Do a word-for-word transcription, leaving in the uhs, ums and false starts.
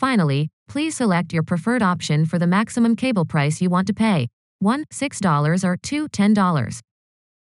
Finally, please select your preferred option for the maximum cable price you want to pay. one six dollars or two ten dollars.